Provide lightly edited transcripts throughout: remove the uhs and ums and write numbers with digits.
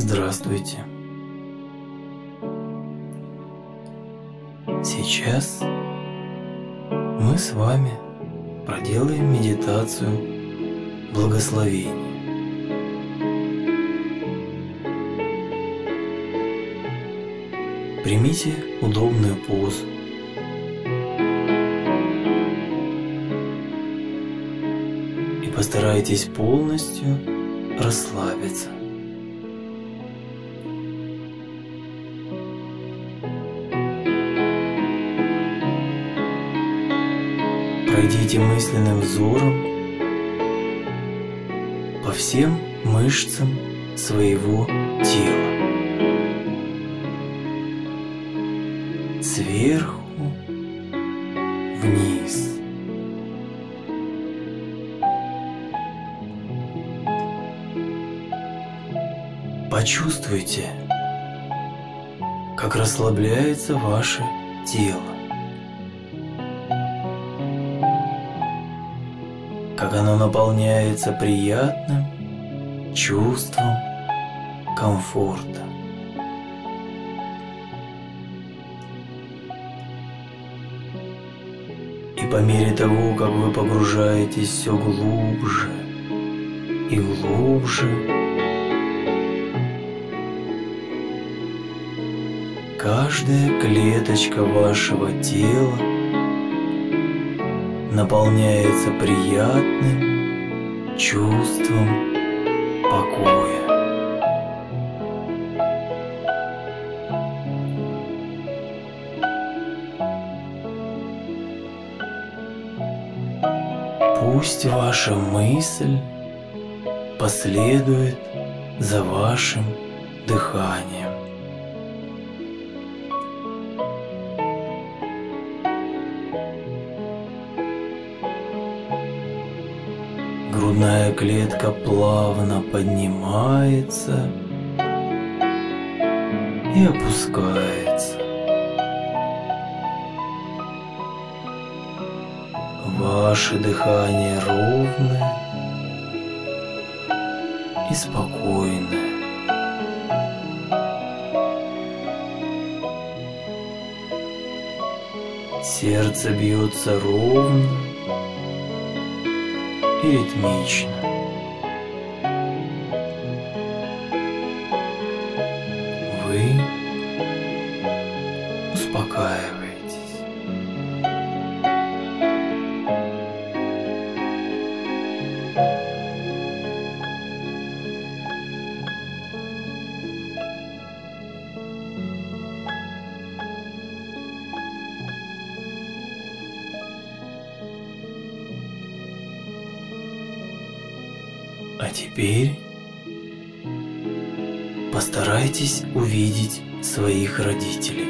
Здравствуйте. Сейчас мы с вами проделаем медитацию благословения. Примите удобную позу. И постарайтесь полностью расслабиться. Пройдите мысленным взором по всем мышцам своего тела. Сверху вниз. Почувствуйте, как расслабляется ваше тело, как оно наполняется приятным чувством комфорта. И по мере того, как вы погружаетесь все глубже и глубже, каждая клеточка вашего тела наполняется приятным чувством покоя. Пусть ваша мысль последует за вашим дыханием. Грудная клетка плавно поднимается и опускается. Ваше дыхание ровное и спокойное. Сердце бьется ровно и ритмично. Вы успокаиваетесь. А теперь постарайтесь увидеть своих родителей.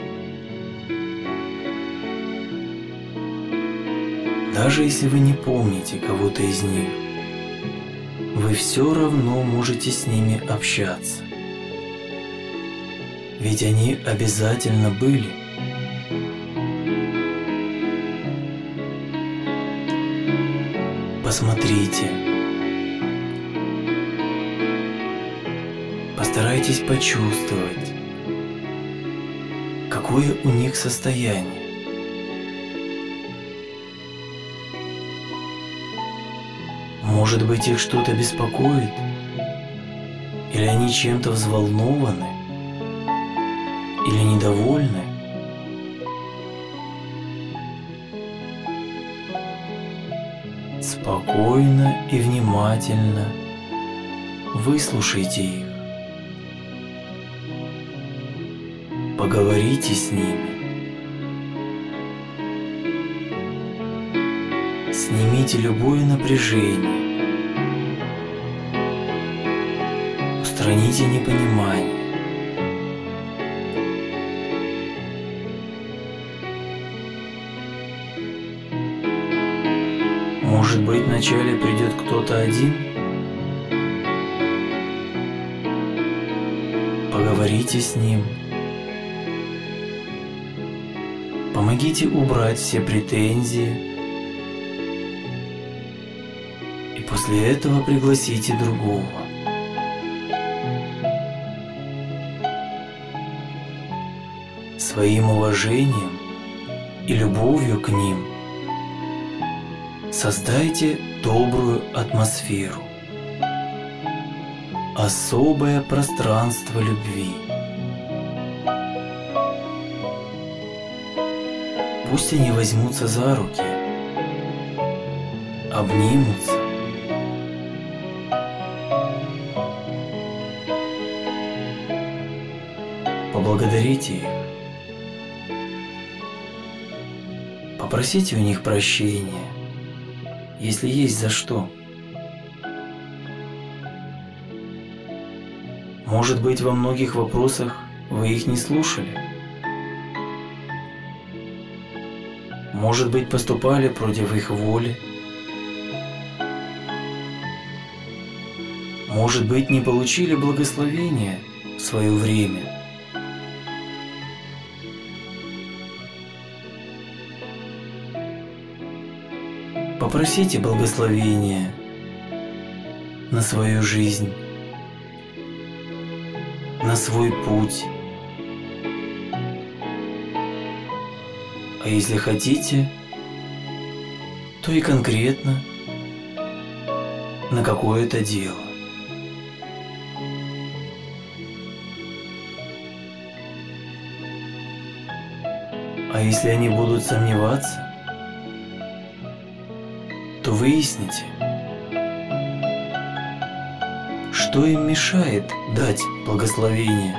Даже если вы не помните кого-то из них, вы все равно можете с ними общаться. Ведь они обязательно были. Посмотрите. Постарайтесь почувствовать, какое у них состояние. Может быть, их что-то беспокоит? Или они чем-то взволнованы? Или недовольны? Спокойно и внимательно выслушайте их. Поговорите с ними. Снимите любое напряжение. Устраните непонимание. Может быть, вначале придет кто-то один? Поговорите с ним. Помогите убрать все претензии. И после этого пригласите другого. своим уважением и любовью к ним создайте добрую атмосферу, особое пространство любви. Пусть они возьмутся за руки, обнимутся, поблагодарите их, попросите у них прощения, если есть за что. Может быть, во многих вопросах вы их не слушали. Может быть, поступали против их воли. Может быть, не получили благословения в свое время. Попросите благословения на свою жизнь, на свой путь. А если хотите, то и конкретно на какое-то дело. А если они будут сомневаться, то выясните, что им мешает дать благословение.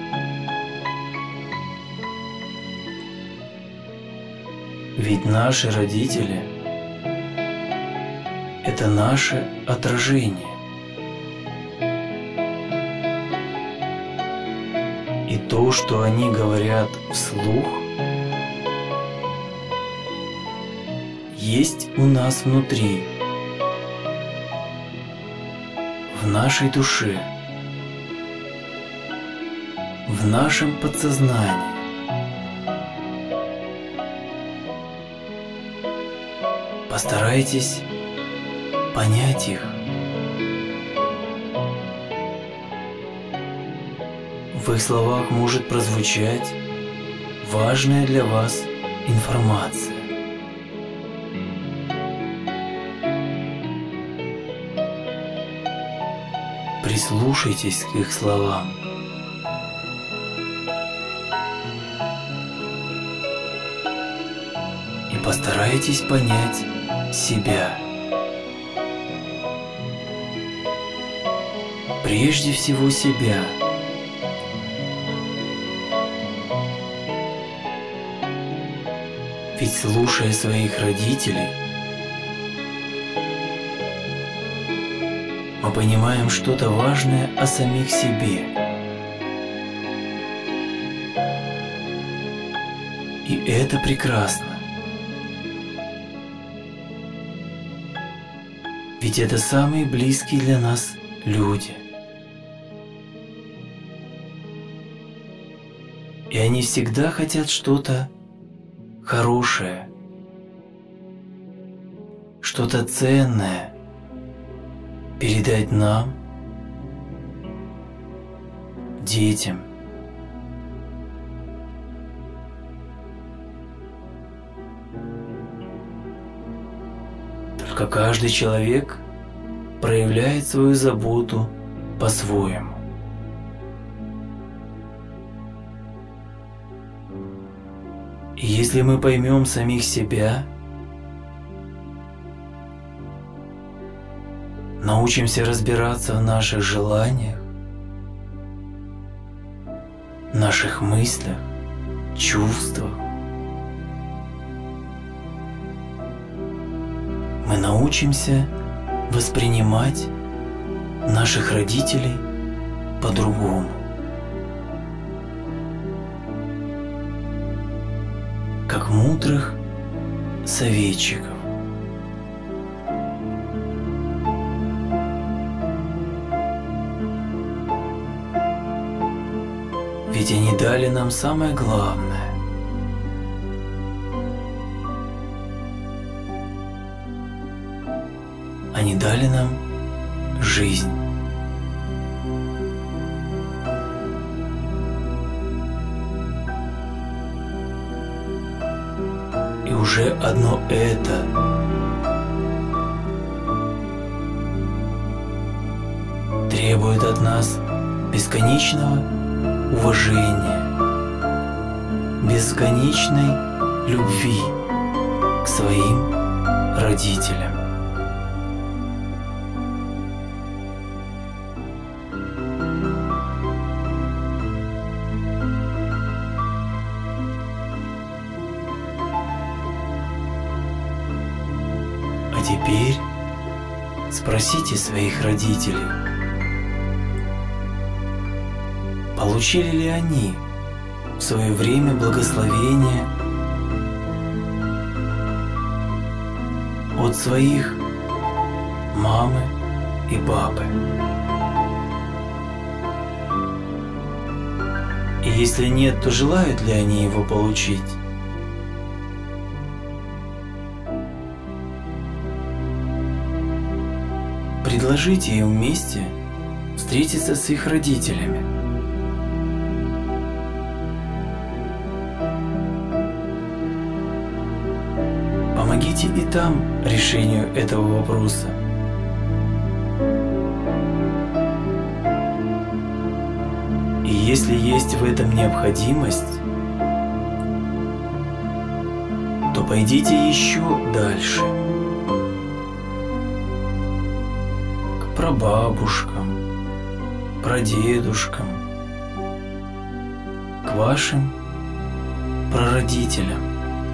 Ведь наши родители – это наше отражение. И то, что они говорят вслух, есть у нас внутри, в нашей душе, в нашем подсознании. Постарайтесь понять их. В их словах может прозвучать важная для вас информация. Прислушайтесь к их словам. И постарайтесь понять себя. Прежде всего себя. Ведь слушая своих родителей, мы понимаем что-то важное о самих себе. И это прекрасно. Ведь это самые близкие для нас люди. И они всегда хотят что-то хорошее, что-то ценное передать нам, детям. Только каждый человек проявляет свою заботу по-своему. И если мы поймем самих себя, научимся разбираться в наших желаниях, наших мыслях, чувствах, мы научимся воспринимать наших родителей по-другому. Как мудрых советчиков. Ведь они дали нам самое главное. Они дали нам жизнь. уже одно это требует от нас бесконечного уважения, бесконечной любви к своим родителям. А теперь спросите своих родителей, получили ли они в свое время благословение от своих мамы и папы? И если нет, то желают ли они его получить? Предложите им вместе встретиться с их родителями. Помогите и там решению этого вопроса. И если есть в этом необходимость, то пойдите еще дальше. К прабабушкам, прадедушкам, к вашим прародителям.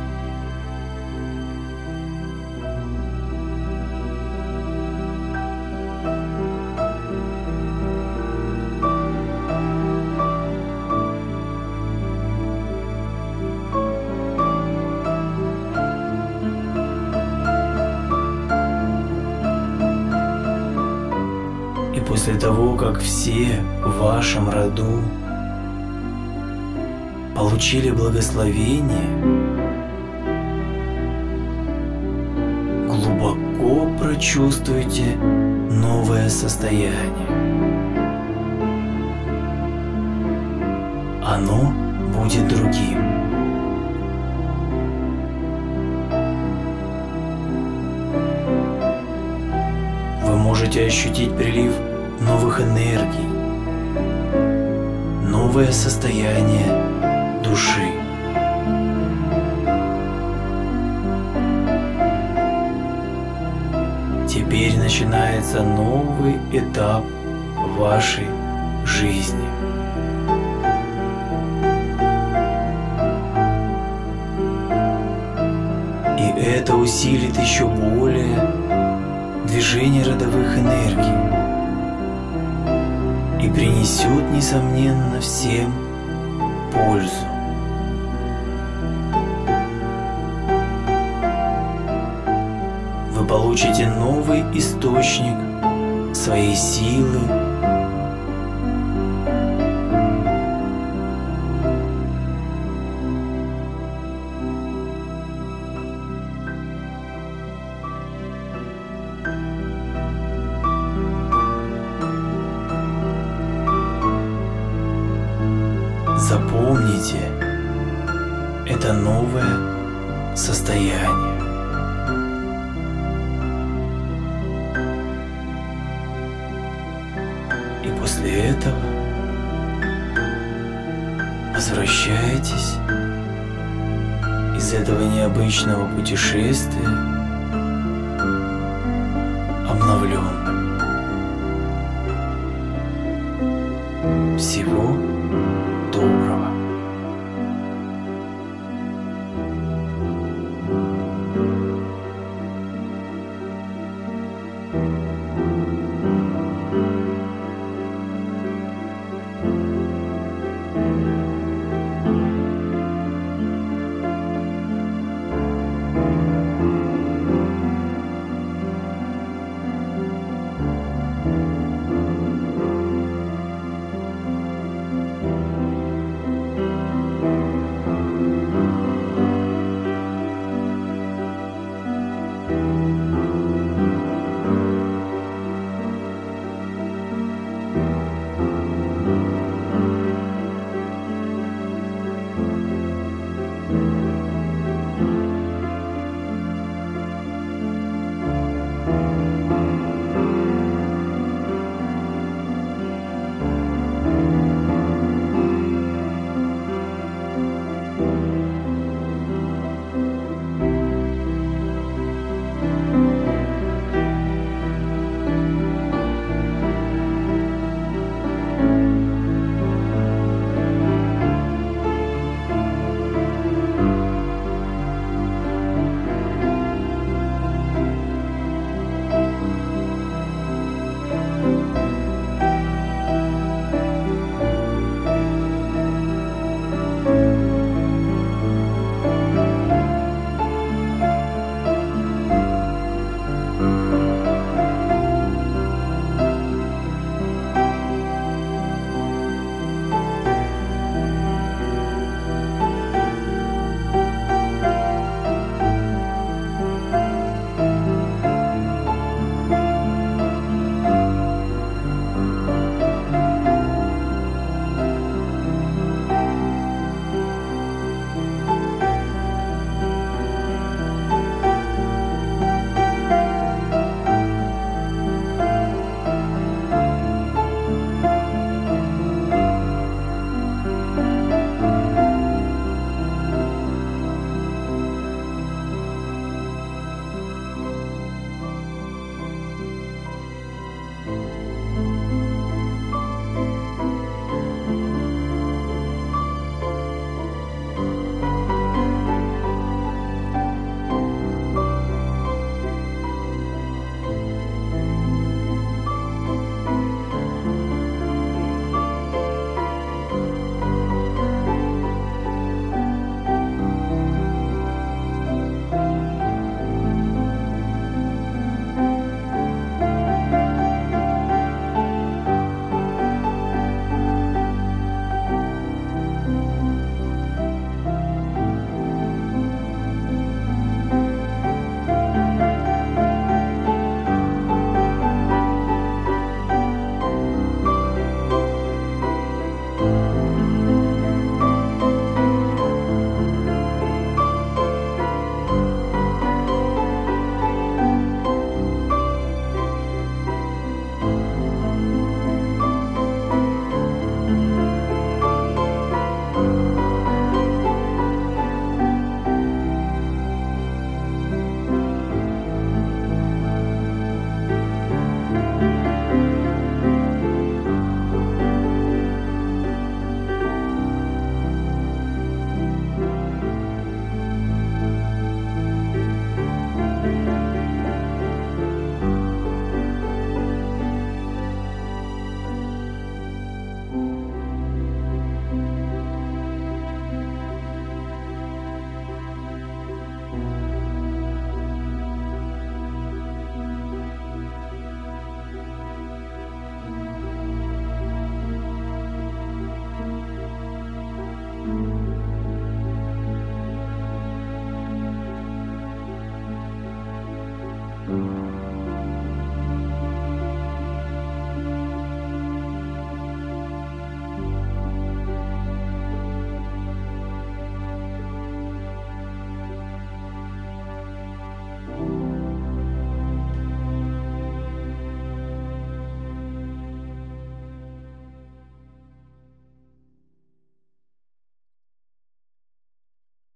После того, как все в вашем роду получили благословение, глубоко прочувствуйте новое состояние. Оно будет другим. Вы можете ощутить прилив новых энергий, новое состояние души. Теперь начинается новый этап вашей жизни. И это усилит еще более движение родовых энергий и принесет, несомненно, всем пользу. Вы получите новый источник своей силы, запомните это новое состояние. И после этого возвращайтесь из этого необычного путешествия обновленным. Всего доброго.